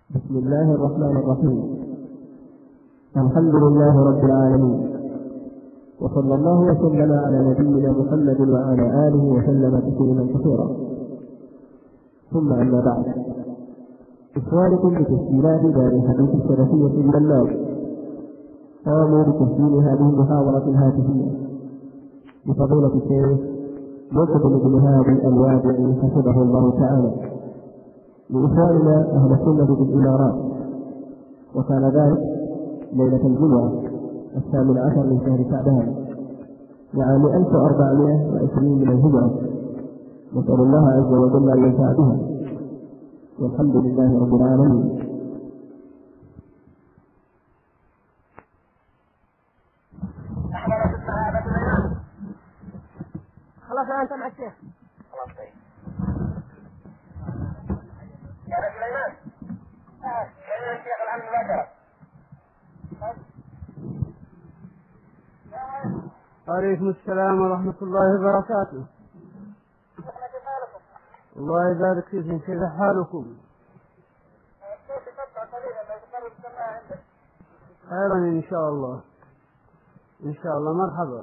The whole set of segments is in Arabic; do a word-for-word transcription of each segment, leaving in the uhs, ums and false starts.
بسم الله الرحمن الرحيم. الحمد لله رب العالمين، وصلى الله وسلم على نبينا محمد وعلى آله وسلم تسليما كثيرا. ثم أما بعد، إخوانكم بتسجيلات دار الحديث السلفية من الناس قاموا بتسجيل هذه المحاضرة الهاتفية بفضيلة الشيخ مقبل بن هادي الوادعي حفظه الله تعالى لإخواننا أهل السنة بالإمارات، وكان ذلك ليلة الجمعة الثامن عشر من شهر شعبان لعام ألف وأربعمائة وعشرين من الهجرة. نسأل الله عز وجل أن ينفع بها، والحمد لله رب العالمين. خلاص أنت مع الشيخ. خلاص طيب. يا أبا سليمان. كلمة الشيخ الآن مباشرة. وعليكم السلام ورحمة الله وبركاته. الله يبارك فيكم، كيف حالكم؟ خيرا إن شاء الله، إن شاء الله. مرحبا.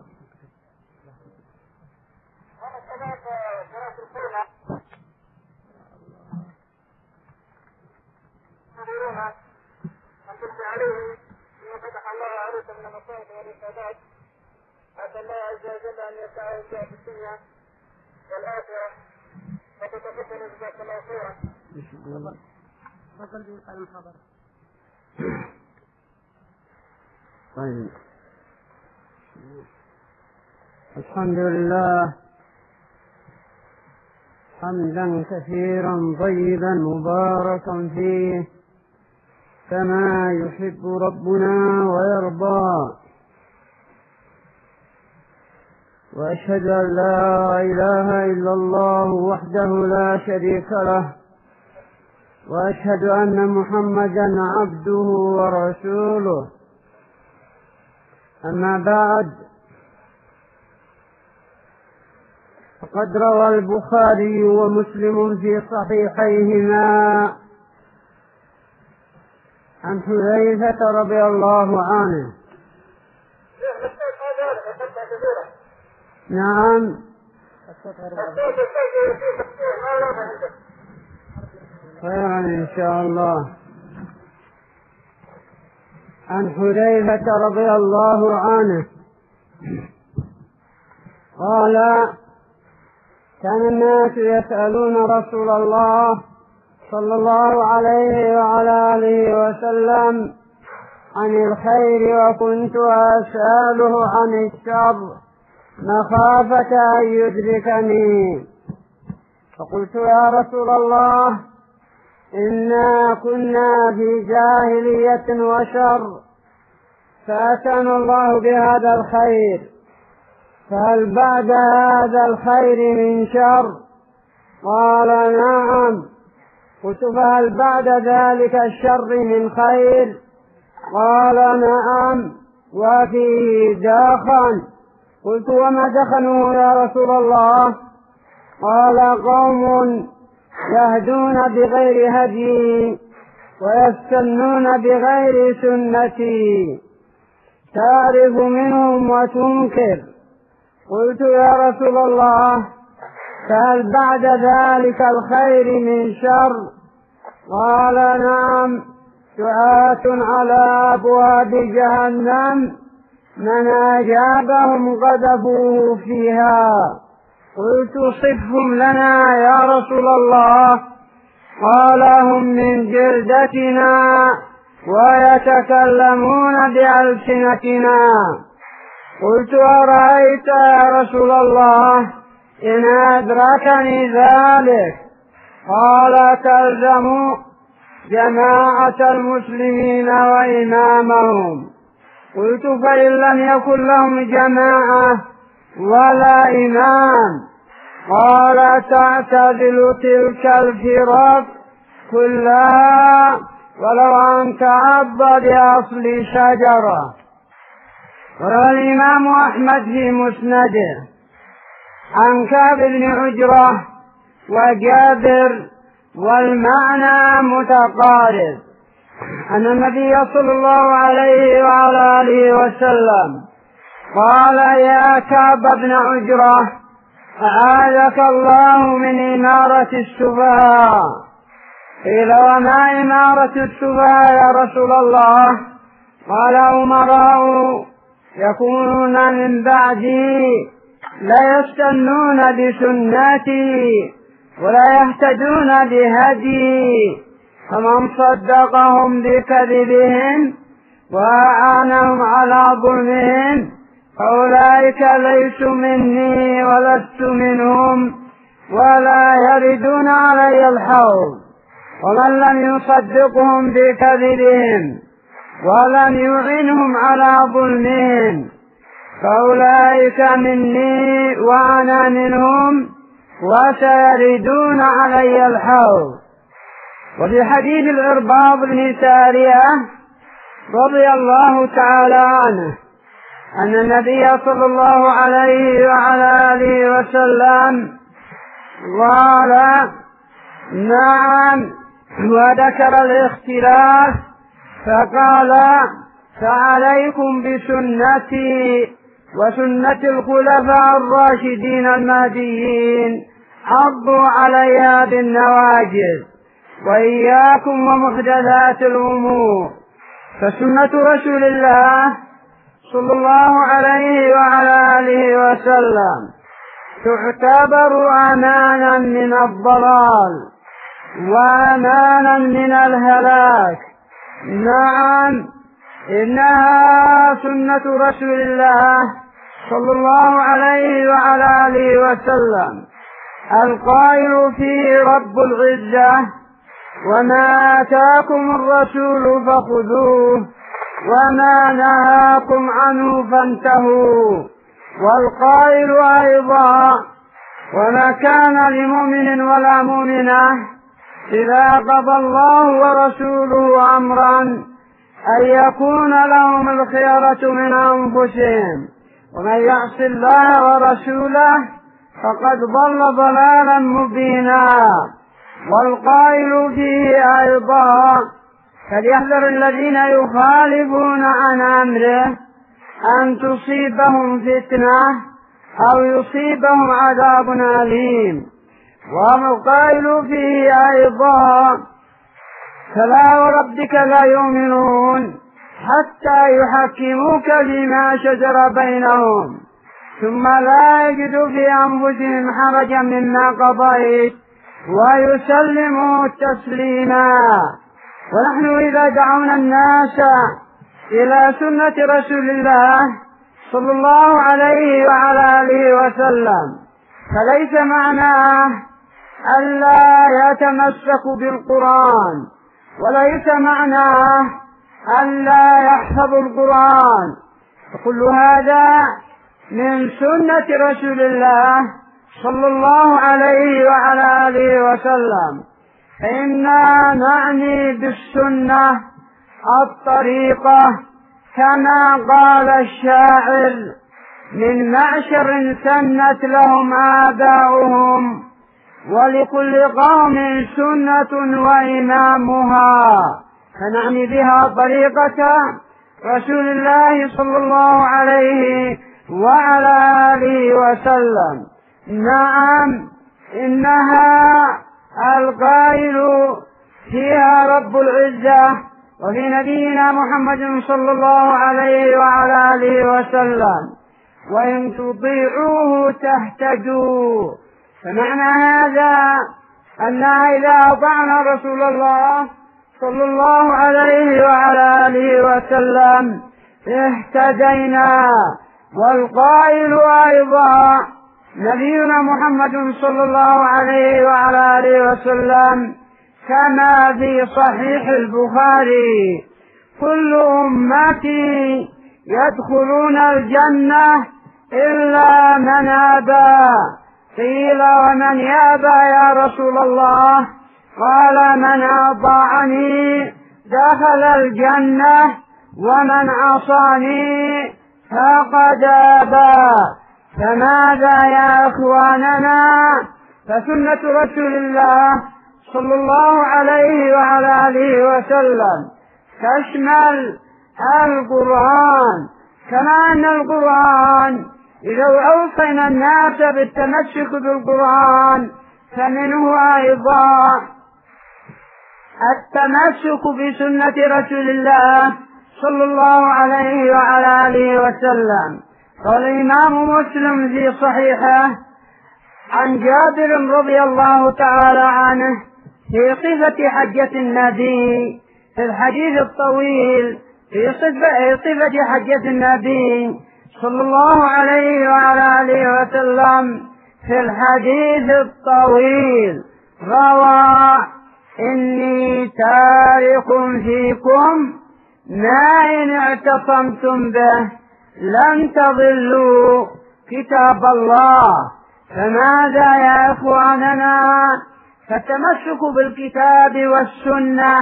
أسأل الله عز وجل أن يسعى في الدنيا والآخرة وتتقبل جزاك الله خيرا. تفضل على المحاضرة. طيب، الحمد لله حمدا كثيرا طيبا مباركا فيه كما يحب ربنا ويرضى، وأشهد أن لا إله إلا الله وحده لا شريك له، وأشهد أن محمدا عبده ورسوله. أما بعد، فقد روى البخاري ومسلم في صحيحيهما عن حذيفة رضي الله عنه. نعم. خيرا إن شاء الله. عن حذيفة رضي الله عنه قال: كان الناس يسألون رسول الله صلى الله عليه وعلى آله وسلم عن الخير، وكنت أسأله عن الشر مخافة أن يدركني. فقلت: يا رسول الله، إنا كنا في جاهلية وشر، فأتانا الله بهذا الخير، فهل بعد هذا الخير من شر؟ قال: نعم. قلت: فهل بعد ذلك الشر من خير؟ قال: نعم، وفيه دخن. قلت: وما دخنوا يا رسول الله؟ قال: قوم يهدون بغير هدي ويستنون بغير سنتي، تعرف منهم وتنكر. قلت: يا رسول الله، فهل بعد ذلك الخير من شر؟ قال: نعم، دعاة على أبواب جهنم، من أجابهم قذفوه فيها. قلت: صفهم لنا يا رسول الله. قال: هم من جلدتنا ويتكلمون بألسنتنا. قلت: أرأيت يا رسول الله إن أدركني ذلك؟ قال: تلزموا جماعة المسلمين وإمامهم. قلت: فإن لم يكن لهم جماعة ولا إمام؟ قال: تعتزل تلك الفرق كلها ولو أن تعض بأصل شجرة. روى الإمام أحمد في مسنده عن كعب بن عجرة وجابر والمعنى متقارب. أن النبي صلى الله عليه وعلى آله وسلم قال: يا كعب بن عجرة، أعاذك الله من إمارة السفهاء. قيل: وما إمارة السفهاء يا رسول الله؟ قال: أمراء يكونون من بعدي لا يستنون بسنتي ولا يهتدون بهدي، فمن صدقهم بكذبهم وأعانهم على ظلمهم فأولئك ليسوا مني ولست منهم ولا يردون علي الحوض. ومن لم يصدقهم بكذبهم ولم يعنهم على ظلمهم فأولئك مني وأنا منهم وسيردون علي الحوض. وفي حديث العرباض بن سارية رضي الله تعالى عنه أن النبي صلى الله عليه وعلى آله وسلم قال: نعم، وذكر الاختلاف فقال: فعليكم بسنتي وسنة الخلفاء الراشدين المهديين، عضوا عليها بالنواجذ، وإياكم ومحدثات الأمور. فسنة رسول الله صلى الله عليه وعلى آله وسلم تعتبر أمانا من الضلال وأمانا من الهلاك. نعم، إنها سنة رسول الله صلى الله عليه وعلى آله وسلم القائل فيه رب العزة: وما آتاكم الرسول فخذوه وما نهاكم عنه فانتهوا. والقائل أيضا: وما كان لمؤمن ولا مؤمنة إذا قضى الله ورسوله أمرا أن يكون لهم الخيرة من أنفسهم، ومن يعص الله ورسوله فقد ضل ضلالا مبينا. والقائل فيه أيضا: فليحذر الذين يخالفون عن أمره أن تصيبهم فتنة أو يصيبهم عذاب أليم. والقائل فيه أيضا: فلا وربك لا يؤمنون حتى يحكموك فيما شجر بينهم ثم لا يجدوا في أنفسهم حرجا مما قضيت ويسلموا تسليما. ونحن إذا دعونا الناس إلى سنة رسول الله صلى الله عليه وعلى آله وسلم فليس معناه ألا يتمسكوا بالقرآن، وليس معناه ألا يحفظوا القرآن، فكل هذا من سنة رسول الله صلى الله عليه وعلى آله وسلم. إنا نعني بالسنة الطريقة كما قال الشاعر: من معشر سنت لهم آباؤهم ولكل قوم سنة وإمامها، فنعني بها طريقة رسول الله صلى الله عليه وعلى آله وسلم. نعم، إنها القائل فيها رب العزة وفي نبينا محمد صلى الله عليه وعلى آله وسلم: وإن تطيعوه تهتدوا. فمعنى هذا أننا إذا أطعنا رسول الله صلى الله عليه وعلى آله وسلم اهتدينا. والقائل أيضا نبينا محمد صلى الله عليه وعلى آله وسلم كما في صحيح البخاري: كل أمتي يدخلون الجنة إلا من أبى. قيل: ومن يأبى يا رسول الله؟ قال: من أطاعني دخل الجنة ومن عصاني فقد أبى. فماذا يا أخواننا؟ فسنة رسول الله صلى الله عليه وعلى آله وسلم تشمل القرآن، كما أن القرآن إذا أوصينا الناس بالتمسك بالقرآن فمنه أيضا التمسك بسنة رسول الله صلى الله عليه وعلى آله وسلم. قال الإمام مسلم في صحيحه عن جابر رضي الله تعالى عنه في صفة حجة النبي، في الحديث الطويل في صفة حجة النبي صلى الله عليه وعلى آله وسلم، في الحديث الطويل روى: إني تارك فيكم ما إن اعتصمتم به لن تضلوا كتاب الله. فماذا يا إخواننا؟ فالتمسك بالكتاب والسنة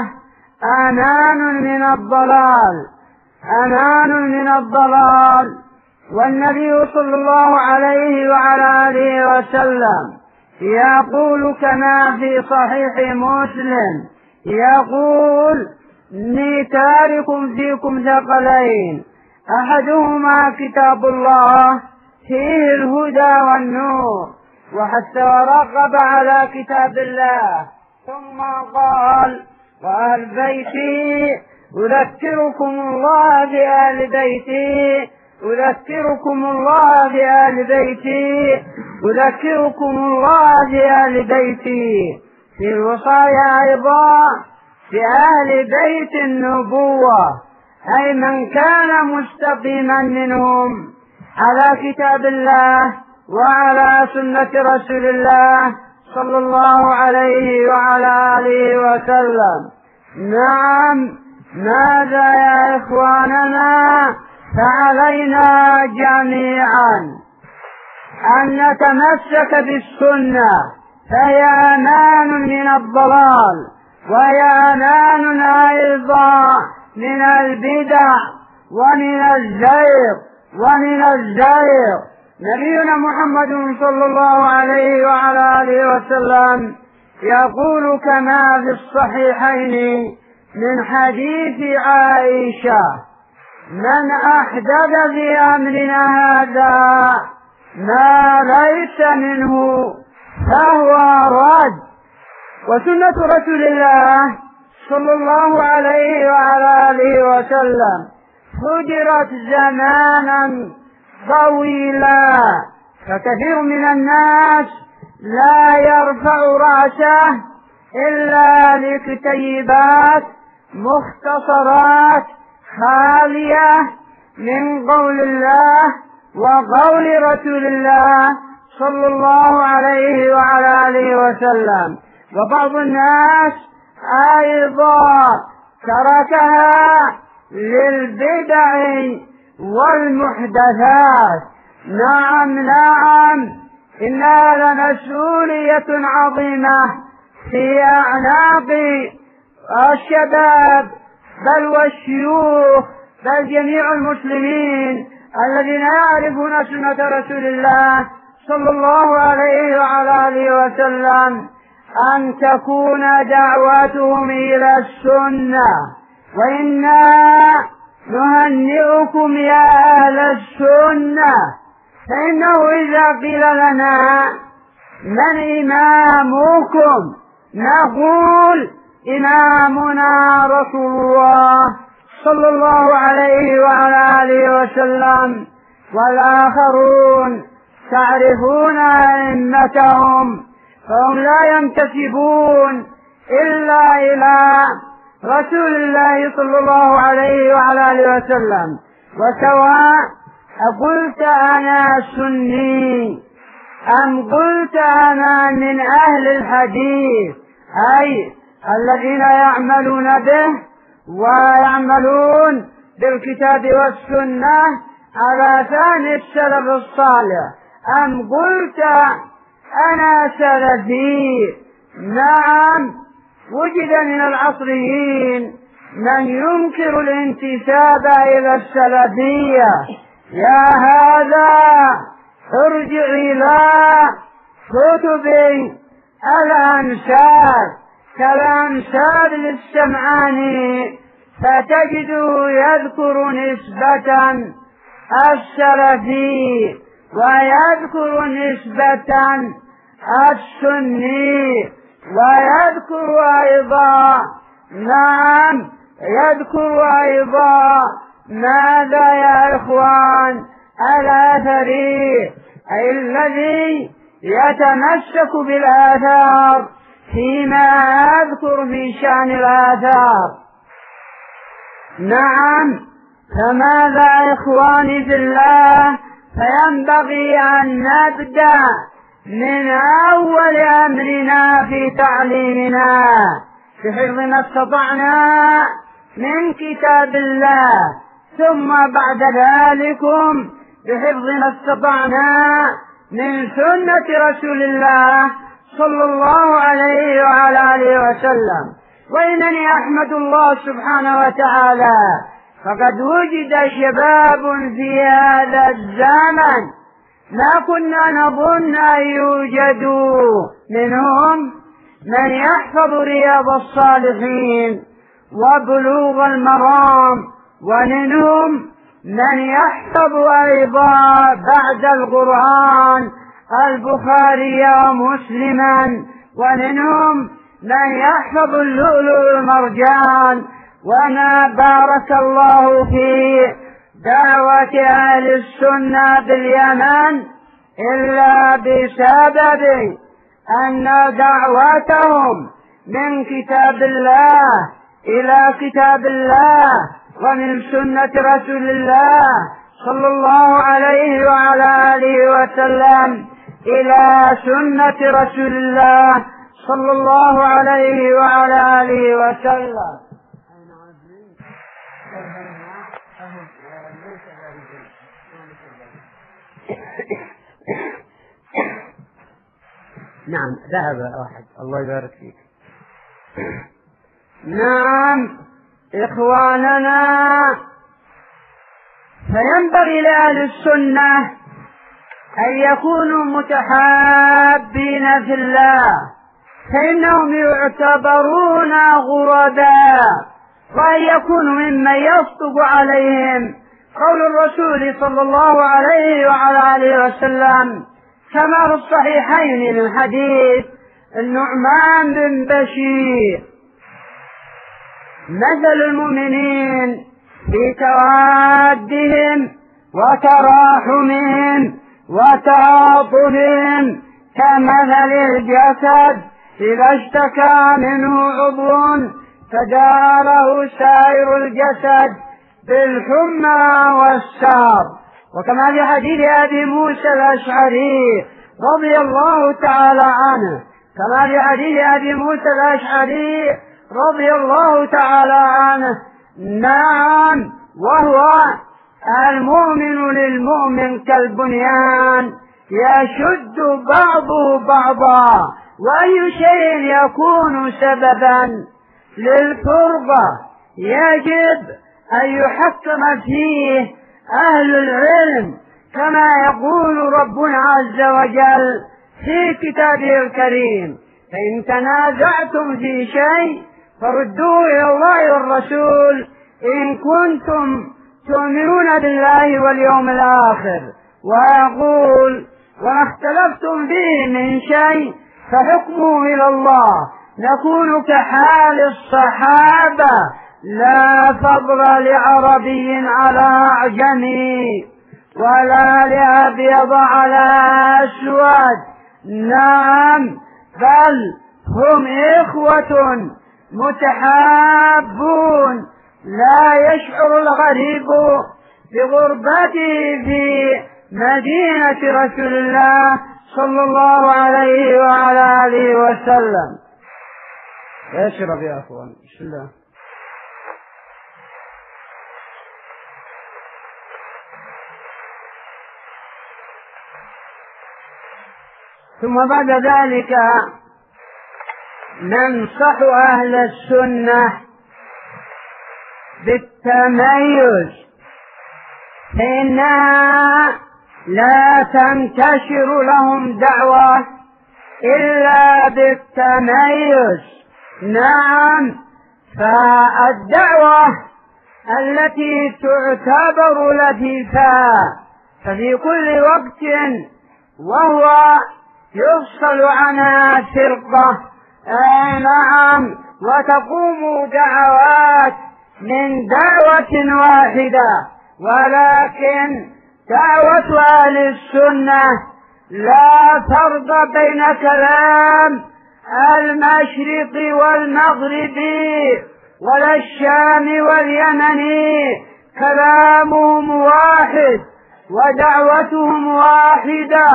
أمان من الضلال، أمان من الضلال. والنبي صلى الله عليه وعلى آله وسلم يقول كما في صحيح مسلم، يقول: إني تارك فيكم ثقلين، أحدهما كتاب الله فيه الهدى والنور، وحتى ورغب على كتاب الله. ثم قال: وأهل بيتي أذكركم الله بأهل بيتي أذكركم الله بأهل بيتي أذكركم الله بأهل بيتي. في الوصايا أيضا بأهل بيت النبوة، أي من كان مستقيما منهم على كتاب الله وعلى سنة رسول الله صلى الله عليه وعلى آله وسلم. نعم، ماذا يا إخواننا؟ فعلينا جميعا أن نتمسك بالسنة، فهي أمان من الضلال، وهي أمان أيضا من البدع ومن الزيغ ومن الزيغ. نبينا محمد صلى الله عليه وعلى آله وسلم يقول كما في الصحيحين من حديث عائشة: من أحدث في أمرنا هذا ما ليس منه فهو رد. وسنة رسول الله صلى الله عليه وعلى آله وسلم هجرت زمانا طويلا، فكثير من الناس لا يرفع رأسه إلا لكتيبات مختصرات خالية من قول الله وقول رسول الله صلى الله عليه وعلى آله وسلم. وبعض الناس أيضا تركها للبدع والمحدثات. نعم نعم، إنها لمسؤولية عظيمة في أعناق الشباب بل والشيوخ بل جميع المسلمين الذين يعرفون سنة رسول الله صلى الله عليه وعلى آله وسلم، أن تكون دعوتهم إلى السنة. وإنا نهنئكم يا أهل السنة، فإنه إذا قيل لنا من إمامكم نقول إمامنا رسول الله صلى الله عليه وعلى آله وسلم، والآخرون تعرفون أئمتهم فهم لا ينتسبون إلا إلى رسول الله صلى الله عليه وعلى آله وسلم. وسواء قلت أنا سني أم قلت أنا من أهل الحديث، أي الذين يعملون به ويعملون بالكتاب والسنة على ثاني السلف الصالح، أم قلت أنا سلفي. نعم، وجد من العصريين من ينكر الانتساب إلى السلفية. يا هذا ارجع إلى كتب الأنساب كالأنساب للسمعاني فتجده يذكر نسبة السلفي ويذكر نسبة السني ويذكر أيضا نعم يذكر أيضا ماذا يا إخوان الآثري أي الذي يتمسك بالآثار فيما أذكر في شأن الآثار. نعم فماذا إخواني في الله فينبغي أن نبدأ من أول أمرنا في تعليمنا بحفظ ما استطعنا من كتاب الله ثم بعد ذلك بحفظ ما استطعنا من سنة رسول الله صلى الله عليه وعلى آله وسلم. وإنني أحمد الله سبحانه وتعالى فقد وجد شباب في هذا الزمن ما كنا نظن أن يوجدوا منهم من يحفظ رياض الصالحين وبلوغ المرام ومنهم من يحفظ أيضا بعد القرآن البخاري ومسلما ومنهم من يحفظ اللؤلؤ والمرجان. وما بارك الله في دعوة أهل السنة باليمن إلا بسبب أن دعوتهم من كتاب الله إلى كتاب الله ومن سنة رسول الله صلى الله عليه وعلى آله وسلم إلى سنة رسول الله صلى الله عليه وعلى آله وسلم. نعم ذهب واحد الله يبارك فيك. نعم إخواننا فينبغي لأهل السنة أن يكونوا متحابين في الله فإنهم يعتبرون غرباء وأن يكونوا ممن يصدق عليهم قول الرسول صلى الله عليه وعلى آله وسلم كما في الصحيحين من حديث النعمان بن بشير مثل المؤمنين في توادهم وتراحمهم وتعاطفهم كمثل الجسد إذا اشتكى منه عضو تداره سائر الجسد بالحمى والسار. وكما في حديث أبي موسى الأشعري رضي الله تعالى عنه كما في حديث أبي موسى الأشعري رضي الله تعالى عنه نعم وهو المؤمن للمؤمن كالبنيان يشد بعضه بعضا وأي شيء يكون سببا للفرقة يجب أن يحكم فيه أهل العلم كما يقول ربنا عز وجل في كتابه الكريم فإن تنازعتم في شيء فردوه إلى الله والرسول إن كنتم تؤمنون بالله واليوم الآخر. ويقول وما اختلفتم فيه من شيء فحكمه إلى الله نكون كحال الصحابة لا فضل لعربي على أعجمي ولا لأبيض على أسود. نعم بل هم إخوة متحابون لا يشعر الغريب بغربته في مدينة رسول الله صلى الله عليه وعلى آله وسلم. اشرب يا أخوان بسم الله. ثم بعد ذلك ننصح أهل السنة بالتميز فإنها لا تنتشر لهم دعوة إلا بالتميز. نعم فالدعوة التي تعتبر لطيفة ففي كل وقت وهو يفصل عنها فرقة، آه نعم، وتقوم دعوات من دعوة واحدة، ولكن دعوة أهل السنة لا فرق بين كلام المشرق والمغرب ولا الشام واليمن، كلامهم واحد ودعوتهم واحدة،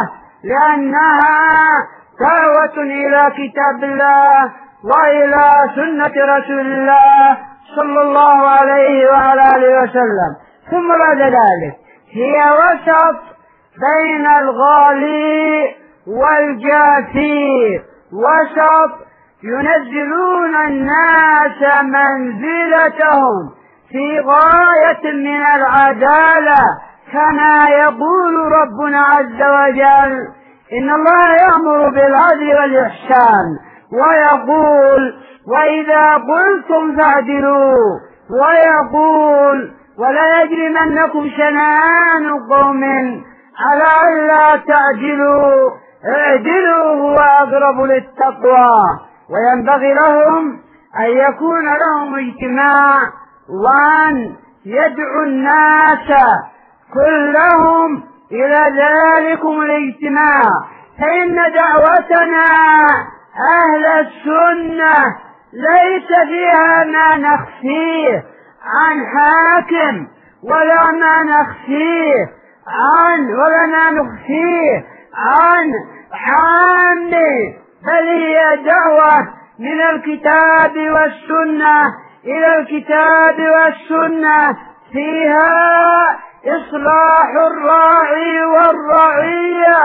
لأنها دعوة إلى كتاب الله وإلى سنة رسول الله صلى الله عليه وعلى آله وسلم. ثم بعد ذلك هي وسط بين الغالي والجافي، وسط ينزلون الناس منزلتهم في غاية من العدالة، كما يقول ربنا عز وجل: إن الله يأمر بالعدل والإحسان، ويقول: وإذا قلتم فاعدلوا، ويقول: ولا يجرمنكم شنآن قوم على ألا تعدلوا اعدلوا هو أقرب للتقوى. وينبغي لهم أن يكون لهم اجتماع وأن يدعو الناس كلهم إلى ذلكم الاجتماع، فإن دعوتنا أهل السنة ليس فيها ما نخفيه عن حاكم ولا ما نخفيه عن ولا ما نخفيه عن عام، بل هي دعوة من الكتاب والسنة إلى الكتاب والسنة، فيها إصلاح الراعي والرعية.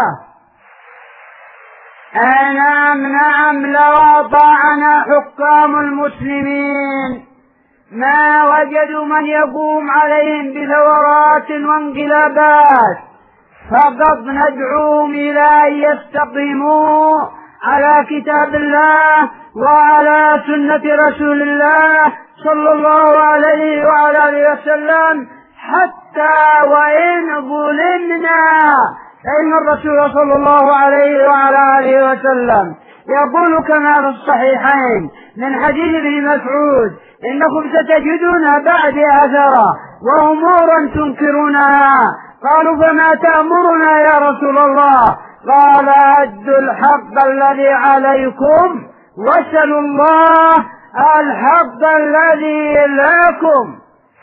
نعم نعم، لو أطاعنا حكام المسلمين ما وجدوا من يقوم عليهم بثورات وانقلابات، فقط ندعوهم إلى أن يستقيموا على كتاب الله وعلى سنة رسول الله صلى الله عليه وعلى آله وسلم، حتى وإن ظلمنا، فإن الرسول صلى الله عليه وعلى آله وسلم يقول كما في الصحيحين من حديث ابن مسعود: إنكم ستجدون بعدي أثرا وأمورا تنكرونها. قالوا: فما تأمرنا يا رسول الله؟ قال: أدوا الحق الذي عليكم واسألوا الله الحق الذي لكم.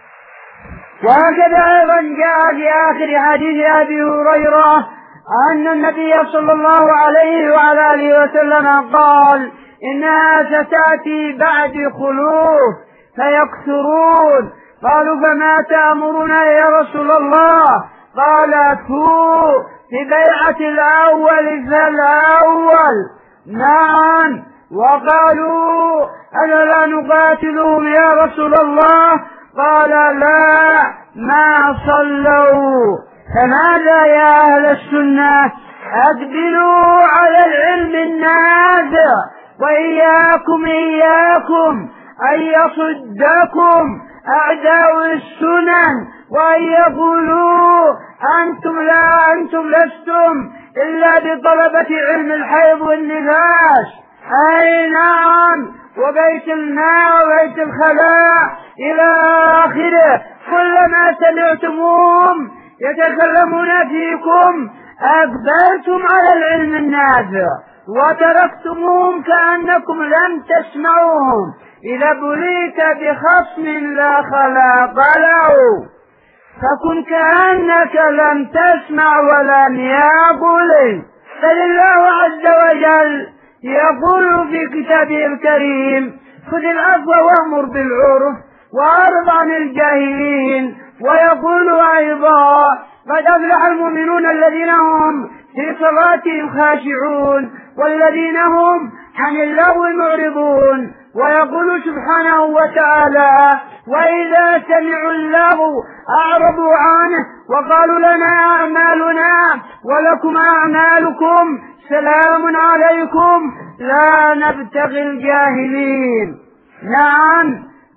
وهكذا أيضا جاء في آخر حديث أبي هريرة أن النبي صلى الله عليه وعلى آله وسلم قال: إنها ستأتي بعد خلوف فيكثرون. قالوا: فما تأمرنا يا رسول الله؟ قال: اتوا ببيعة الأول فالأول. نعم. وقالوا: ألا نقاتلهم يا رسول الله؟ قال: لا، ما صلوا. فماذا يا أهل السنة؟ أقبلوا على العلم النافع، وإياكم إياكم أن يصدكم أعداء السنن وأن يقولوا: أنتم لا أنتم لستم إلا بطلبة علم الحيض والنفاس. أي نعم، وبيت الماء وبيت الخلاء إلى آخره. كلما سمعتموهم يتكلمون فيكم أقبلتم على العلم النافع وتركتموهم كأنكم لم تسمعوهم. إذا بليت بخصم لا خلاق له فكن كأنك لم تسمع ولم يقل. فلله عز وجل يقول في كتابه الكريم: خذ العفو وأمر بالعرف وأعرض عن الجاهلين. ويقول أيضا: قد أفلح المؤمنون الذين هم في صلاتهم خاشعون والذين هم عن اللغو معرضون. ويقول سبحانه وتعالى: وإذا سمعوا اللغو أعرضوا عنه وقالوا لنا أعمالنا ولكم أعمالكم سلام عليكم لا نبتغي الجاهلين. نعم،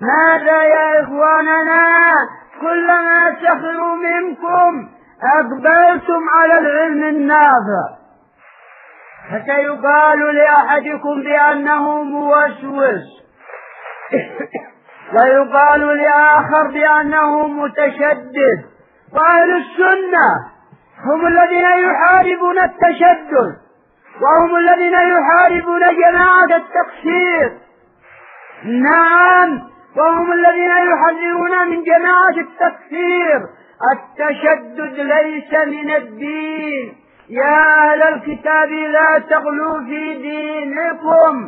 ماذا يا إخواننا؟ كلما سخروا منكم أقبلتم على العلم النافع، فسيقال لأحدكم بأنه موسوس، ويقال لآخر بأنه متشدد. وأهل السنة هم الذين يحاربون التشدد، وهم الذين يحاربون جماعة التقصير. نعم، وهم الذين يحذرون من جماعة التكفير. التشدد ليس من الدين. يا أهل الكتاب لا تغلوا في دينكم.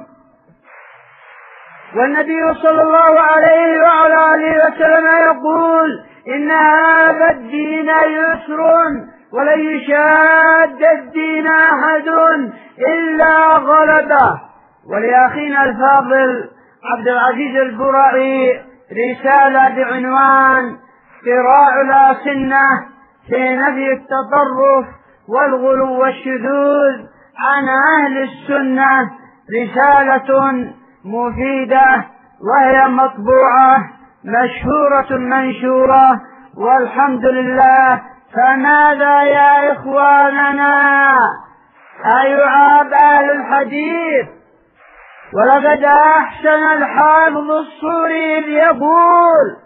والنبي صلى الله عليه وعلى آله وسلم يقول إن هذا الدين يسر ولن يشاد الدين أحد إلا غلبه. ولأخينا الفاضل عبد العزيز البرعي رسالة بعنوان صراع الأسنة في نفي التطرف والغلو والشذوذ عن أهل السنة، رسالة مفيدة وهي مطبوعة مشهورة منشورة والحمد لله. فماذا يا إخواننا؟ أيعاب أهل الحديث؟ ولقد أحسن الحافظ الصوري إذ يقول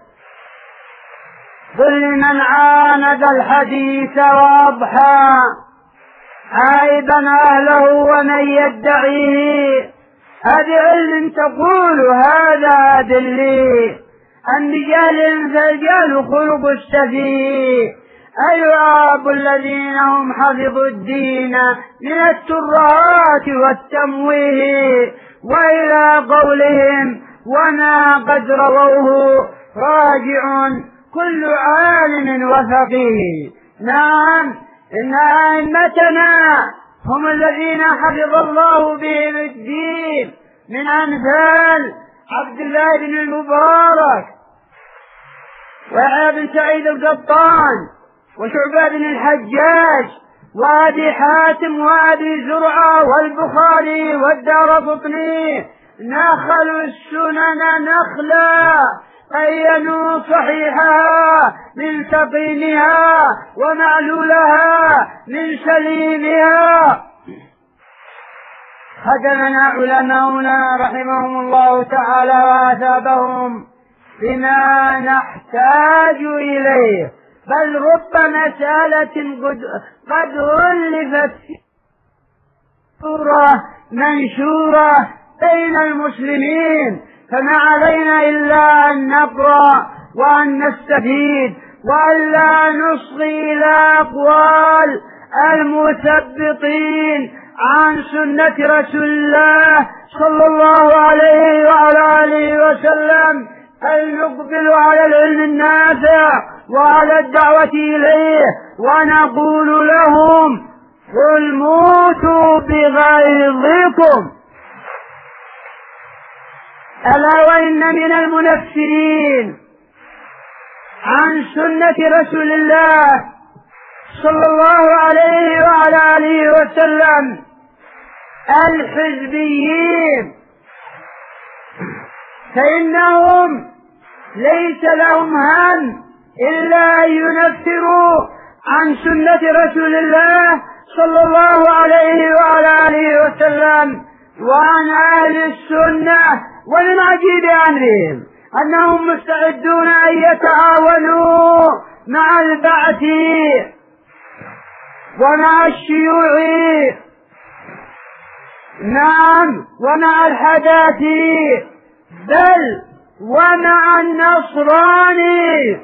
قل لمن عاند الحديث وأضحى عائبا أهله ومن يدعيه أبعلم تقول هذا أدلي أم بجهل فالجهل خلق السفيه. أيعاب الذين هم حفظوا الدين من الترهات والتمويه، وإلى قولهم وما قد رووه راجع كل عالم وفقيه. نعم، إن أئمتنا هم الذين حفظ الله بهم الدين، من أمثال عبد الله بن المبارك ويحيى بن سعيد القطان وشعبة بن الحجاج وأبي حاتم وأبي زرعة والبخاري والدارقطني. نخلوا السنن نخلا بينوا صحيحها من سقيمها ومعلولها من سليمها. خدمنا علماؤنا رحمهم الله تعالى وأثابهم بما نحتاج إليه، بل رب مسألة قد, قد ألفت سورة منشورة بين المسلمين، فما علينا إلا أن نقرأ وأن نستفيد وأن لا نصغي إلى أقوال المثبطين عن سنة رسول الله صلى الله عليه وعلى آله وسلم، بل نقبل على العلم النافع وعلى الدعوة إليه ونقول لهم قل موتوا بغيظكم. ألا وإن من المنفرين عن سنة رسول الله صلى الله عليه وعلى آله وسلم الحزبيين، فإنهم ليس لهم هم إلا أن ينفروا عن سنة رسول الله صلى الله عليه وعلى آله وسلم وعن أهل السنة. ومن عجيب أمرهم أنهم مستعدون أن يتعاونوا مع البعث ومع الشيوع، نعم، ومع الحداث، بل ومع النصراني.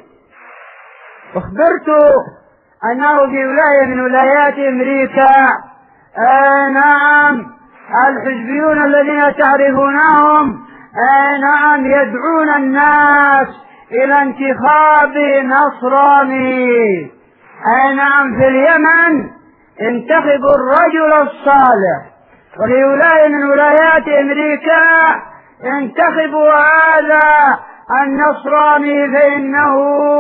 أخبرت أنه في ولاية من ولايات أمريكا آه نعم الحزبيون الذين تعرفونهم آه نعم يدعون الناس إلى انتخاب نصراني. آه نعم في اليمن انتخبوا الرجل الصالح، وفي ولاية من ولايات أمريكا انتخبوا هذا النصراني فإنه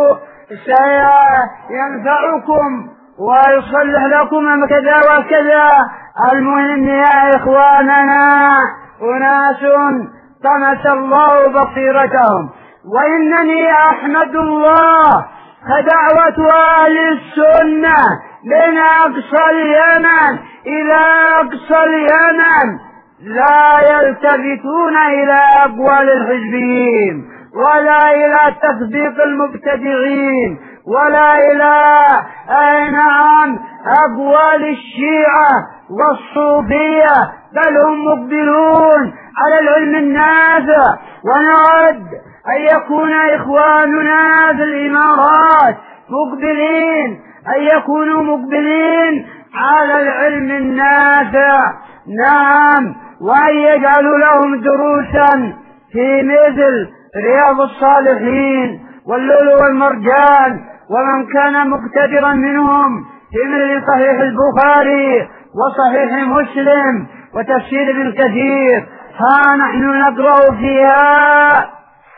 سينفعكم ويصلح لكم كذا وكذا. المهم يا إخواننا أناس طمس الله بصيرتهم وإنني أحمد الله فدعوة أهل السنة من أقصى اليمن إلى أقصى اليمن لا يلتفتون إلى أقوال الحزبيين ولا إلى تثبيط المبتدعين ولا إلى أي نعم أقوال الشيعة والصوفية، بل هم مقبلون على العلم النافع. ونود أن يكون إخواننا في الإمارات مقبلين أن يكونوا مقبلين على العلم النافع، نعم، وأن يجعلوا لهم دروسا في مثل رياض الصالحين واللؤلؤ والمرجان، ومن كان مقتدرا منهم في مثل صحيح البخاري وصحيح مسلم وتفسير ابن كثير. ها نحن نقرأ فيها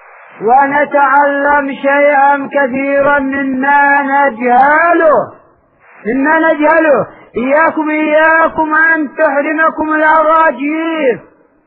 ونتعلم شيئا كثيرا مما نجهله مما نجهله إياكم إياكم أن تحرمكم الأراجيف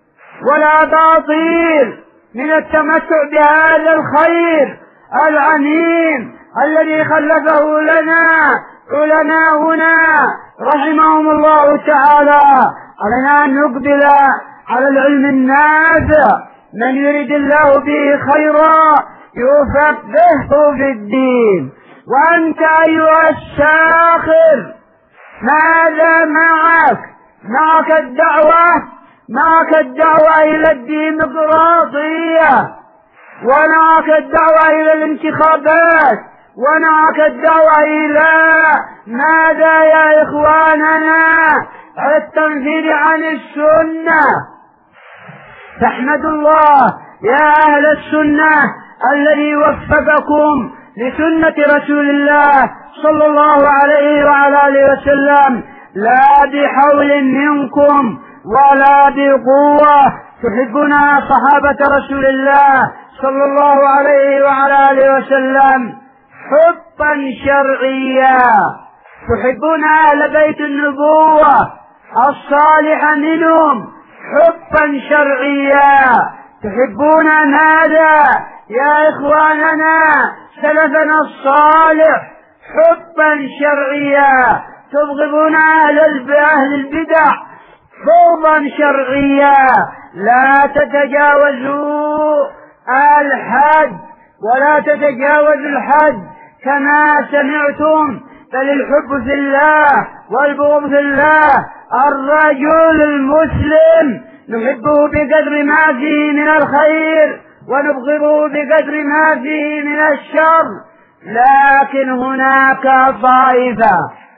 والأباطيل من التمتع بهذا الخير العميم الذي خلفه لنا علماؤنا رحمهم الله تعالى. علينا أن نقبل على العلم النافع، من يريد الله به خيرا يفقهه في الدين. وأنت أيها الساخر ماذا معك؟ معك الدعوة معك الدعوة إلى الديمقراطية، ومعك الدعوة إلى الانتخابات، ومعك الدعوة إلى ماذا يا إخواننا؟ التنفيذ عن السنة. فاحمد الله يا أهل السنة الذي وفقكم لسنة رسول الله صلى الله عليه وعلى آله وسلم، لا بحول منكم ولا بقوة. تحبون صحابة رسول الله صلى الله عليه وعلى آله وسلم حبا شرعيا، تحبون أهل بيت النبوة الصالح منهم حبا شرعيا، تحبون ماذا يا إخواننا؟ سلفنا الصالح حبا شرعيا، تبغضون أهل البدع بغضا شرعيا. لا تتجاوزوا الحد ولا تتجاوز الحد كما سمعتم، بل الحب في الله والبغض في الله. الرجل المسلم نحبه بقدر ما فيه من الخير ونبغضه بقدر ما فيه من الشر، لكن هناك طائفة،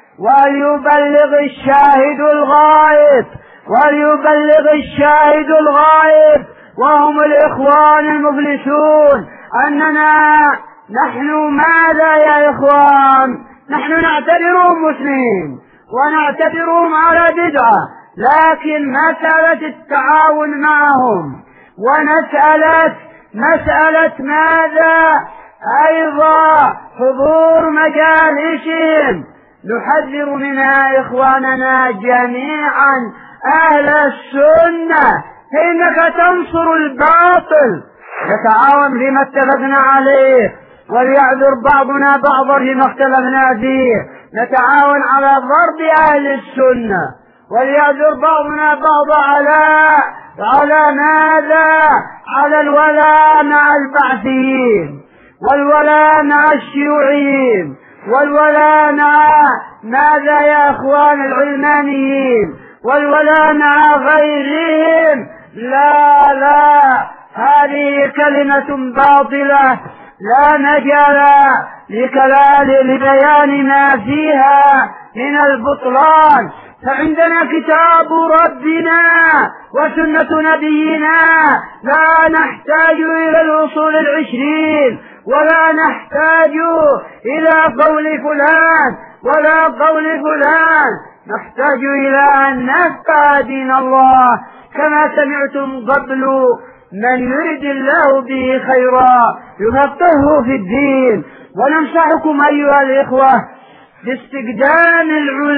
وليبلغ الشاهد الغائب وليبلغ الشاهد الغائب وهم الإخوان المفلسون، أننا نحن ماذا يا إخوان؟ نحن نعتبرهم مسلمين ونعتبرهم على بدعة، لكن مسألة التعاون معهم ومسألة مسألة ماذا أيضا حضور مجالسهم نحذر منها إخواننا جميعا أهل السنة، فإنك تنصر الباطل. نتعاون فيما اتفقنا عليه، وليعذر بعضنا بعضا فيما اختلفنا فيه. نتعاون على ضرب أهل السنة، وليعذر بعضنا بعضا على على ماذا؟ على الولاء مع البعثيين، والولاء مع الشيوعيين، والولاء مع ماذا يا اخوان العلمانيين، والولاء مع غيرهم. لا لا، هذه كلمة باطلة لا مجال لكلام لبيان ما فيها من البطلان. فعندنا كتاب ربنا وسنة نبينا، لا نحتاج إلى الأصول العشرين، ولا نحتاج إلى قول فلان ولا قول فلان، نحتاج إلى أن نفقه دين الله كما سمعتم قبل: من يرد الله به خيرا يفقهه في الدين. وننصحكم أيها الإخوة باستقدام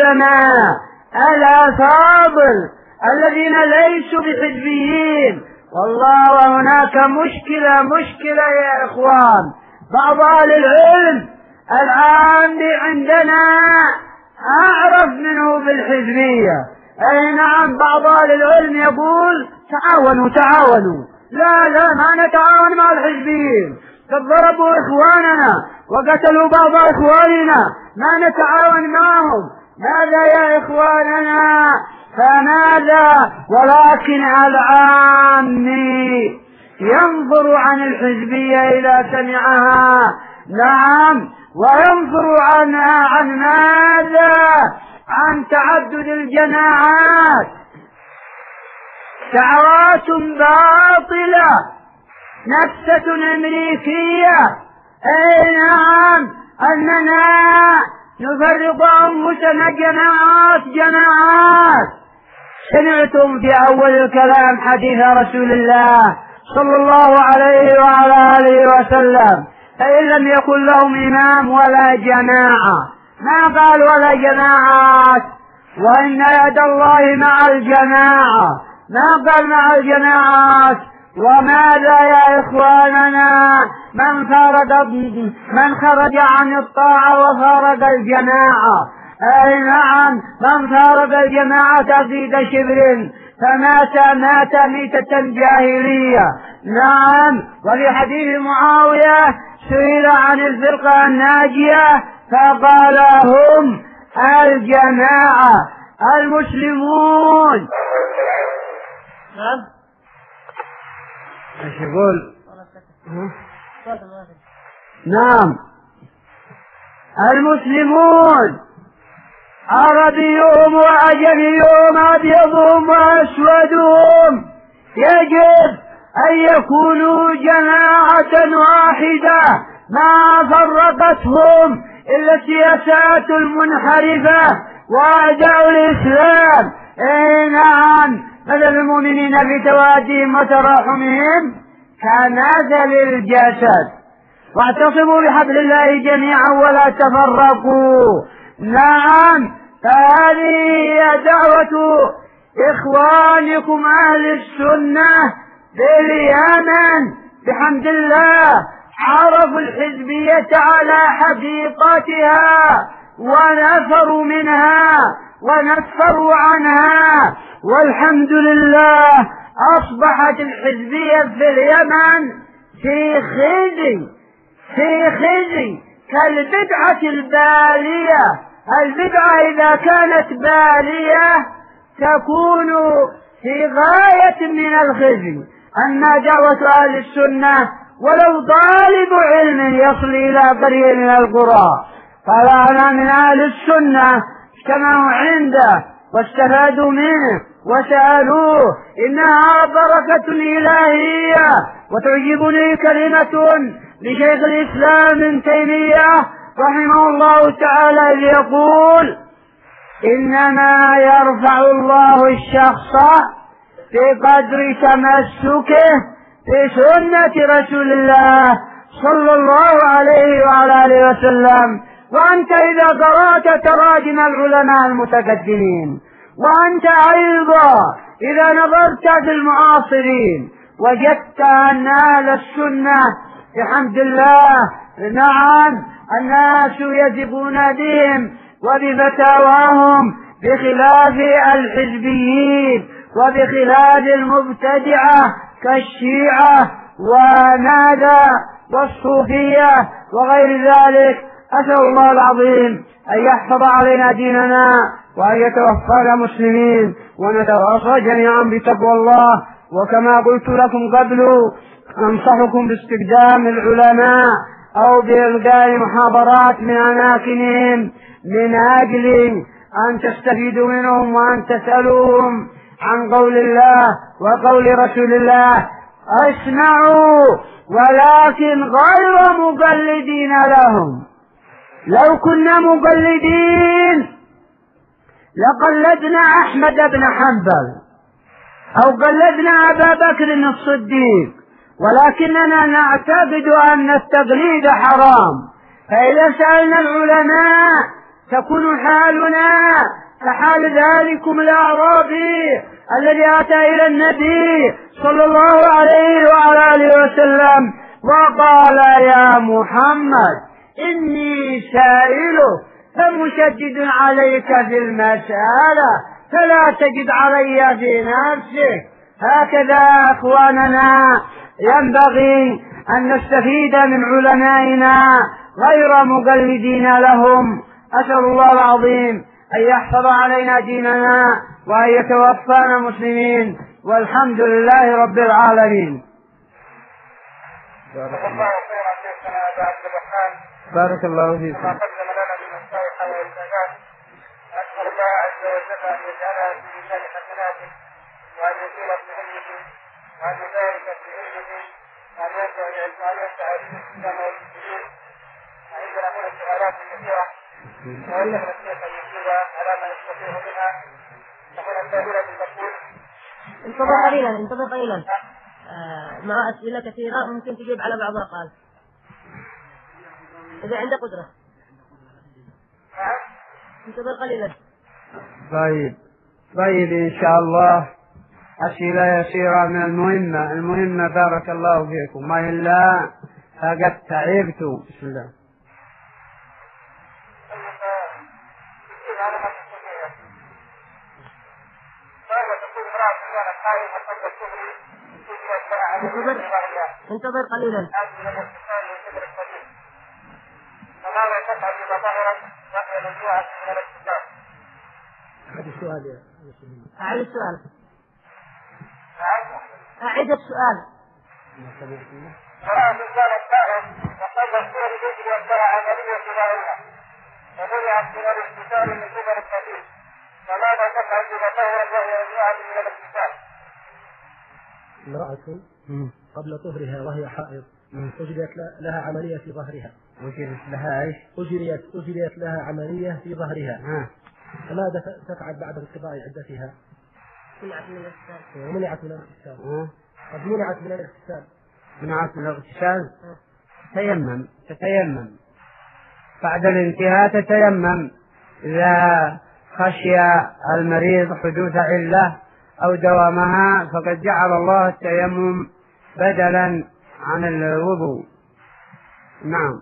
العلماء الأفاضل الذين ليسوا بحزبيين والله وهناك مشكلة مشكلة يا إخوان. بعض أهل العلم الآن عندنا أعرف منه بالحزبية. أي نعم، بعض أهل العلم يقول تعاونوا تعاونوا. لا لا، ما نتعاون مع الحزبيين. قد ضربوا إخواننا وقتلوا بعض إخواننا، ما نتعاون معهم. ماذا يا إخواننا؟ فماذا؟ ولكن العامي ينظر عن الحزبية إذا سمعها، نعم، وينظر عنها عن ماذا؟ عن تعدد الجماعات. دعوات باطلة، نفسة أمريكية. أي نعم، أننا نفرق أنفسنا جماعات جماعات. سمعتم في أول الكلام حديث رسول الله صلى الله عليه وعلى آله وسلم: فإن لم يكن لهم إمام ولا جماعة. ما قال ولا جماعات، وإن يد الله مع الجماعة، ما قال مع الجماعات. وماذا يا إخواننا؟ من فارق من خرج عن الطاعة وفارق الجماعة. أي نعم، من فارق الجماعة قيد شبر فمات مات ميتة جاهلية. نعم. وفي حديث معاوية سئل عن الفرقة الناجية فقال: هم الجماعة المسلمون. ايش يقول؟ نعم، المسلمون عربيهم وعجميهم أبيضهم وأسودهم يجب أن يكونوا جماعة واحدة ما فرقتهم إلا السياسات المنحرفة وأعداء الإسلام. إيه نعم، مثل المؤمنين في توادهم وتراحمهم كمثل الجسد، واعتصموا بحبل الله جميعا ولا تفرقوا. نعم، فهذه هي دعوة إخوانكم أهل السنة باليمن. بحمد الله عرفوا الحزبية على حقيقتها ونفروا منها ونفروا عنها، والحمد لله أصبحت الحزبية في اليمن في خزي في خزي كالبدعة البالية. البدعة إذا كانت بالية تكون في غاية من الخزي. أما دعوة أهل السنة ولو طالب علم يصل إلى قرية من القرى فلا من أهل السنة اجتمعوا عنده واستفادوا منه وسألوه: إنها بركة إلهية. وتعجبني كلمة لشيخ الإسلام ابن تيمية رحمه الله تعالى إذ يقول: إنما يرفع الله الشخص بقدر تمسكه بسنة رسول الله صلى الله عليه وعلى آله وسلم. وأنت إذا قرأت تراجم العلماء المتقدمين، وأنت أيضا إذا نظرت في المعاصرين وجدت أن أهل السنة بحمد الله نعم الناس يثقون بهم وبفتاواهم بخلاف الحزبيين وبخلاف المبتدعة كالشيعة وماذا والصوفية وغير ذلك. أسأل الله العظيم أن يحفظ علينا ديننا وأن يتوفانا مسلمين ونتواصى جميعا بتقوى الله. وكما قلت لكم قبل أنصحكم باستخدام العلماء أو بإلقاء محاضرات من أماكنهم من أجل أن تستفيدوا منهم وأن تسألوهم عن قول الله وقول رسول الله. اسمعوا ولكن غير مقلدين لهم. لو كنا مقلدين لقلدنا أحمد بن حنبل أو قلدنا أبا بكر الصديق، ولكننا نعتقد أن التقليد حرام. فإذا سألنا العلماء تكون حالنا كحال ذلكم الأعرابي الذي أتى إلى النبي صلى الله عليه وعلى آله وسلم وقال يا محمد إني سائلك فمشدد عليك في المسألة فلا تجد علي في نفسك. هكذا أخواننا ينبغي أن نستفيد من علمائنا غير مقلدين لهم. أسأل الله العظيم أن يحفظ علينا ديننا وأن يتوفانا مسلمين والحمد لله رب العالمين. بارك الله فيكم. ما قدم لنا من الصالح والزكاة أسأل الله عز وجل أن يجعلها في ميزان حسناته وأن يطيل في علمه وأن يبارك في علمه وأن ينفع وأن ينفع به الإسلام والمسلمين. عندنا هنا سؤالات كثيرة وأيضا الشيخ يجيب على ما يستطيع منها. فهنا السائلة تقول انتظر قليلا انتظر قليلا آه مع أسئلة كثيرة ممكن تجيب على بعضها قال إذا عندك قدرة. انتظر قليلا. طيب طيب إن شاء الله أسئلة يسيرة من المهمة المهمة. بارك الله فيكم. ما إلا فقد تعبت. بسم الله. انتظر انتظر قليلا. فماذا تفعل إذا ظهرت رأي مجموعة من الاكتساب؟ أعد السؤال يا أعد السؤال. أعد السؤال. فرأى الإنسان السائل وقد الصور يجري يبدأ عملية ظاهرة ومنعت من الاكتساب من قبل الطبيب. فماذا تفعل إذا ظهرت وهي مجموعة من الاكتساب؟ امرأة قبل طهرها وهي حائض أجريت لها عملية في ظهرها. أجريت لها إيش؟ أجريت أجريت لها عملية في ظهرها. آه. فماذا تفعل بعد انقضاء عدتها؟ منعت من الاغتسال. ومنعت من الاغتسال. آه. قد منعت من الاغتسال. منعت من الاغتسال. تتيمم تتيمم بعد الانتهاء تتيمم إذا خشي المريض حدوث علة أو دوامها فقد جعل الله التيمم بدلا عن الوضوء. نعم.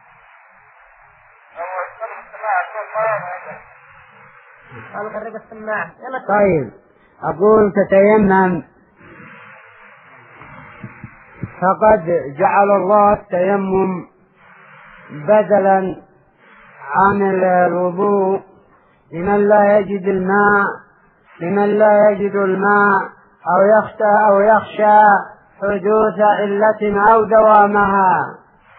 قالوا خرج السماعة. طيب أقول تتيمم فقد جعل الله التيمم بدلا عن الوضوء لمن لا يجد الماء لمن لا يجد الماء أو يخشى أو يخشى حدوث علة أو دوامها.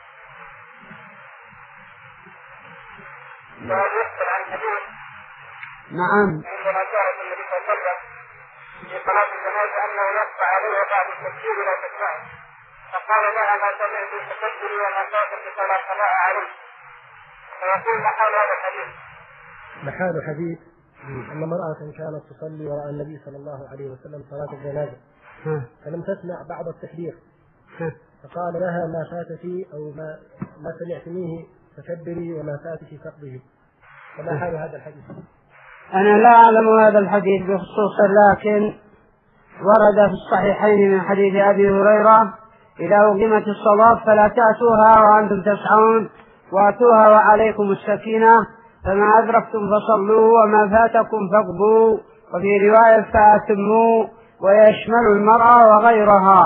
نعم. عندما كانت النبي صلى الله عليه وسلم في صلاة الجنازة أنه نص عليها بعد التكبير لا تسمع فقال لها ما سمعت تكبري وما صوتك فلا صلاة عليه. فيقول محال هذا الحديث. محال حديث أن امرأة كانت تصلي وراء النبي صلى الله عليه وسلم صلاة الجنازة فلم تسمع بعد التكبير فقال لها ما فاتك أو ما ما سمعتنيه فكبري وما فاتك فاقضيه. فما حال هذا الحديث؟ أنا لا أعلم هذا الحديث بخصوصا لكن ورد في الصحيحين من حديث أبي هريرة إذا أقيمت الصلاة فلا تأتوها وأنتم تسعون وأتوها وعليكم السكينة فما أدركتم فصلوا وما فاتكم فاقضوا وفي رواية فأتموا ويشمل المرأة وغيرها.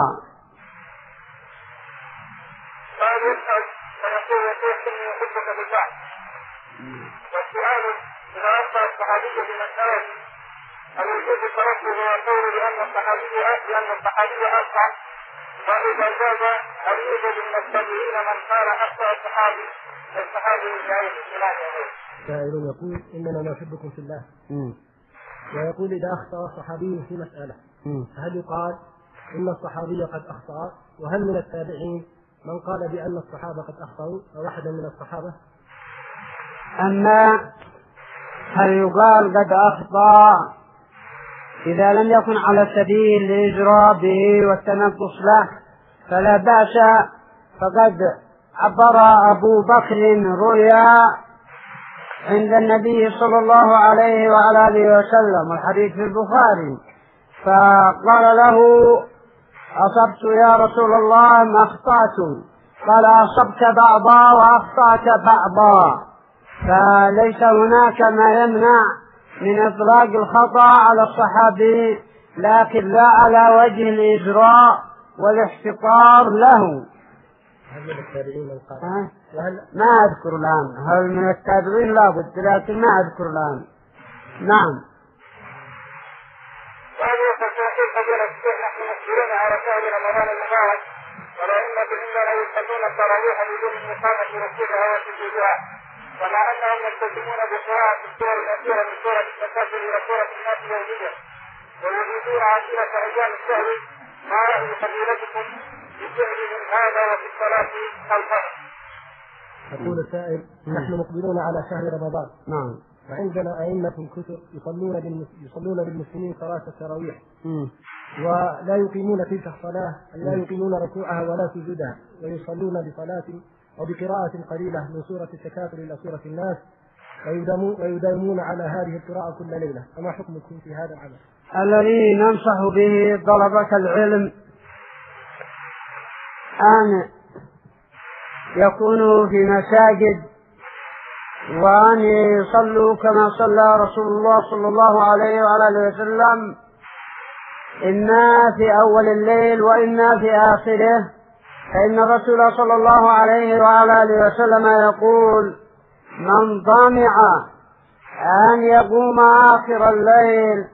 قال يسأل فيقول يقول إني أحبك بالبعض. والسؤال إذا أخطأ الصحابي بمسألة أن يجوز التوكل ويقول بأن الصحابي لأن الصحابي أخطأ وإذا زاد هل يوجد من التابعين من قال أخطأ الصحابي الصحابي الجاهل بخلاف هذا؟ سائل يقول إننا نحبكم في الله ويقول إذا أخطأ صحابي في مسألة فهل يقال إن الصحابي قد أخطأ؟ وهل من التابعين من قال بأن الصحابة قد أخطأوا أو واحدا من الصحابة؟ أما هل يقال قد أخطأ إذا لم يكن على سبيل الإجراء به والتنقص له فلا بأس. فقد عبر أبو بكر رؤيا عند النبي صلى الله عليه وعلى آله وسلم والحديث في البخاري فقال له أصبت يا رسول الله ما أخطأت؟ قال أصبت بعضا وأخطأت بعضا. فليس هناك ما يمنع من إطلاق الخطأ على الصحابي، لكن لا على وجه الإجراء والاحتقار له. هل من التابعين من قال؟ وهل... ما أذكر الآن هل من التابعين لابد، لكن ما أذكر الآن. نعم. وهذه التفاصيل فضيلة الشيخ نحن مسؤولون على شهر رمضان المبارك، والأئمة منا لا يصلون التراويح بدون إقامة ركوعها وسجودها، ومع أنهم يلتزمون بقراءة السور الأخيرة من سورة التكاثر إلى سورة الناس يوميا، ويريدون عشرة أيام الشهر. ما رأي فضيلتكم بالجهل من هذا وفي الصلاة خلفه؟ يقول السائل: نحن مقبلون على شهر رمضان، نعم، وعندنا أئمة كثر يصلون يصلون بالمسلمين صلاة التراويح، م. ولا يقيمون تلك الصلاة، لا يقيمون ركوعها ولا سجودها، ويصلون بصلاة أو بقراءة قليلة من سورة التكاثر إلى سورة الناس، ويداومون على هذه القراءة كل ليلة، فما حكمكم في هذا العمل؟ الذي ننصح به طلبة العلم أن يكونوا في مساجد، وأن يصلوا كما صلى رسول الله صلى الله عليه وعلى وسلم، إما في أول الليل وإما في آخره، فإن الرسول صلى الله عليه وعلى وسلم يقول: من طمع أن يقوم آخر الليل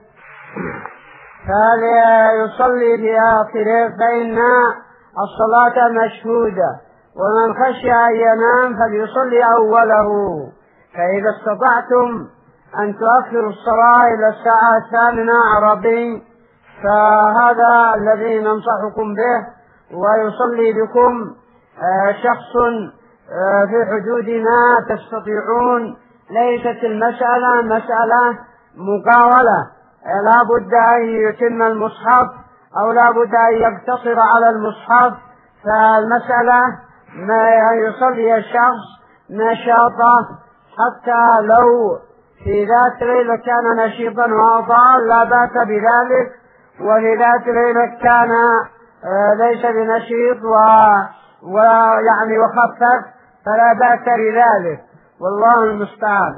فليصلي في آخره، فإن الصلاة مشهودة، ومن خشي أن ينام فليصلي أوله. فإذا استطعتم أن تؤخروا الصلاة إلى الساعة الثامنة عربي فهذا الذي ننصحكم به، ويصلي بكم شخص في حدود ما تستطيعون. ليست المسألة مسألة مقاولة، لا بد أن يتم المصحف أو لا بد أن يقتصر على المصحف، فالمسألة ما يصلي الشخص نشاطه، حتى لو في ذات ليلة كان نشيطا وأطال لا بأس بذلك، وفي ذات ليلة كان ليس بنشيط ويعني وخفف فلا بأس بذلك، والله المستعان.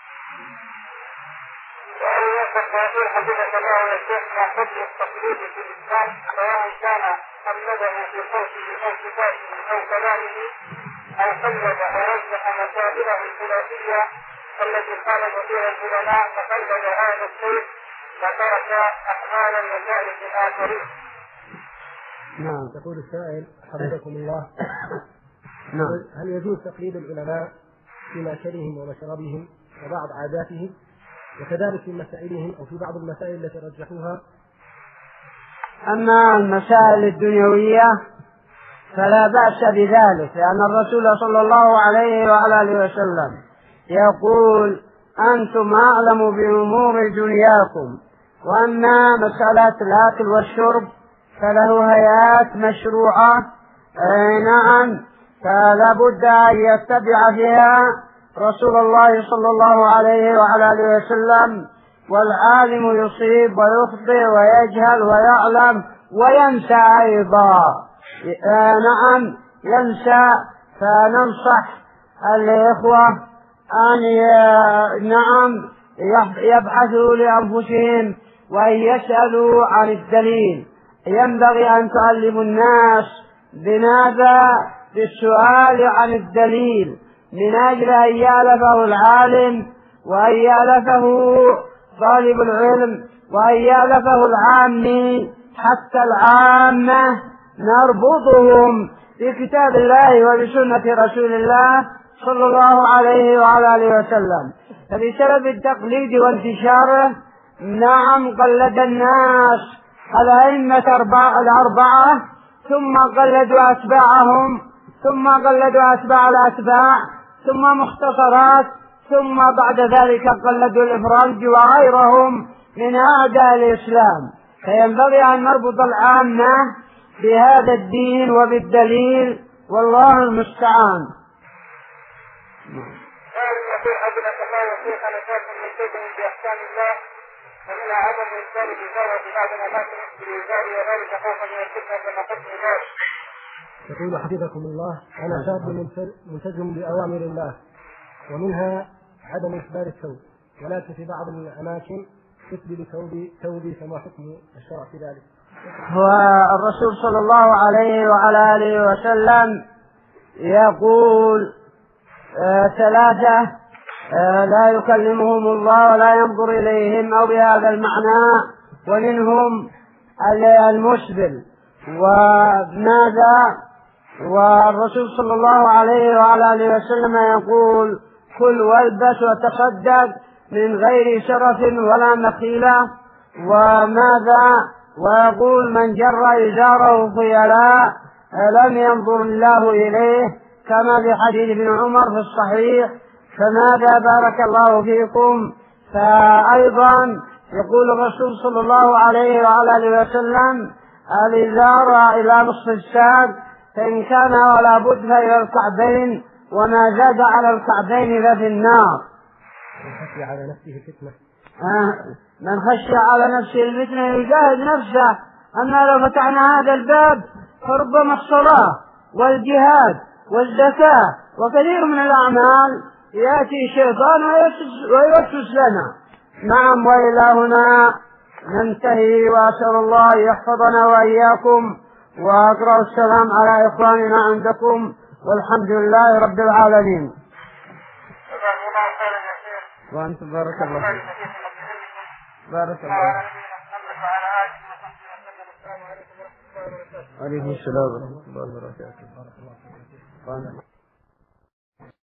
حفظك الله يا شيخ، ما حكم التقليد في الإسلام سواء كان قلده في صوته أو كتابه أو كلامه، أو قلد أو رجح مسائله الخلافية التي خالف فيها العلماء فقلد هذا الشيء وترك أحوال المسائل الآخرين؟ نعم. تقول السائل: حفظكم الله، نعم، هل يجوز تقليد العلماء في مأكلهم ومشربهم وبعض عاداتهم، وكذلك في مسائلهم أو في بعض المسائل التي رجحوها؟ أما المسائل الدنيوية فلا بأس بذلك، لأن الرسول صلى الله عليه وعلى آله وسلم يقول: أنتم أعلم بأمور دنياكم، وأما مسألة الأكل والشرب فله هيئات مشروعة، أي نعم، فلا بد أن يتبع فيها رسول الله صلى الله عليه وعلى آله وسلم. والعالم يصيب ويخطئ ويجهل ويعلم وينسى أيضا، آه نعم ينسى. فننصح الإخوة أن نعم يبحثوا لأنفسهم وأن يسألوا عن الدليل. ينبغي أن تعلموا الناس بماذا؟ بالسؤال عن الدليل، من أجل أن يألفه العالم وأن يألفه طالب العلم وأن يألفه العامي، حتى العامة نربطهم بكتاب الله وبسنة رسول الله صلى الله عليه وعلى آله وسلم. فبسبب التقليد وانتشاره نعم قلد الناس الأئمة الأربعة، ثم قلدوا أتباعهم، ثم قلدوا أتباع الأتباع، ثم مختصرات، ثم بعد ذلك قلدوا الإفراج وغيرهم من أعداء الإسلام. فينبغي أن نربط العامة بهذا الدين وبالدليل، والله المستعان. هذا يقول حضرتك الله وشيخ أنا شاكم من شيء بإحسان الله، ومنها عدم إنزال الإزار في بعض الأماكن بالإزار وذلك خوفا من الفتنة كما قلت إزار. يقول حفظكم الله: أنا شاب ملتزم بأوامر الله، ومنها عدم إسبال الثوب، ولكن في بعض الأماكن تسبل ثوبي ثوبي فما حكم الشرع في ذلك؟ هو الرسول صلى الله عليه وعلى آله وسلم يقول آه ثلاثة آه لا يكلمهم الله ولا ينظر إليهم، أو بهذا المعنى، ومنهم المسبل. وماذا؟ والرسول صلى الله عليه وعلى آله وسلم يقول: كل والبس وتصدق من غير شرف ولا مخيلة. وماذا؟ ويقول: من جر إزاره خيلاء لم ينظر الله إليه، كما في حديث ابن عمر في الصحيح. فماذا بارك الله فيكم؟ فأيضا يقول الرسول صلى الله عليه وعلى آله وسلم: الإزار إلى نصف الساق، فإن كان ولا بد فإلى الكعبين، وما زاد على الكعبين ففي النار. من خشي على نفسه فتنة آه من خشي على نفسه الفتنة يجاهد نفسه. أما لو فتحنا هذا الباب فربما الصلاة والجهاد والزكاة وكثير من الأعمال يأتي شيطان ويوسوس لنا. نعم، وإلى هنا ننتهي، وأسأل الله يحفظنا وإياكم، وأقرأ السلام على إخواننا عندكم، والحمد لله رب العالمين. وأنتم بارك الله فيكم. بارك الله. عليكم السلام ورحمة الله وبركاته.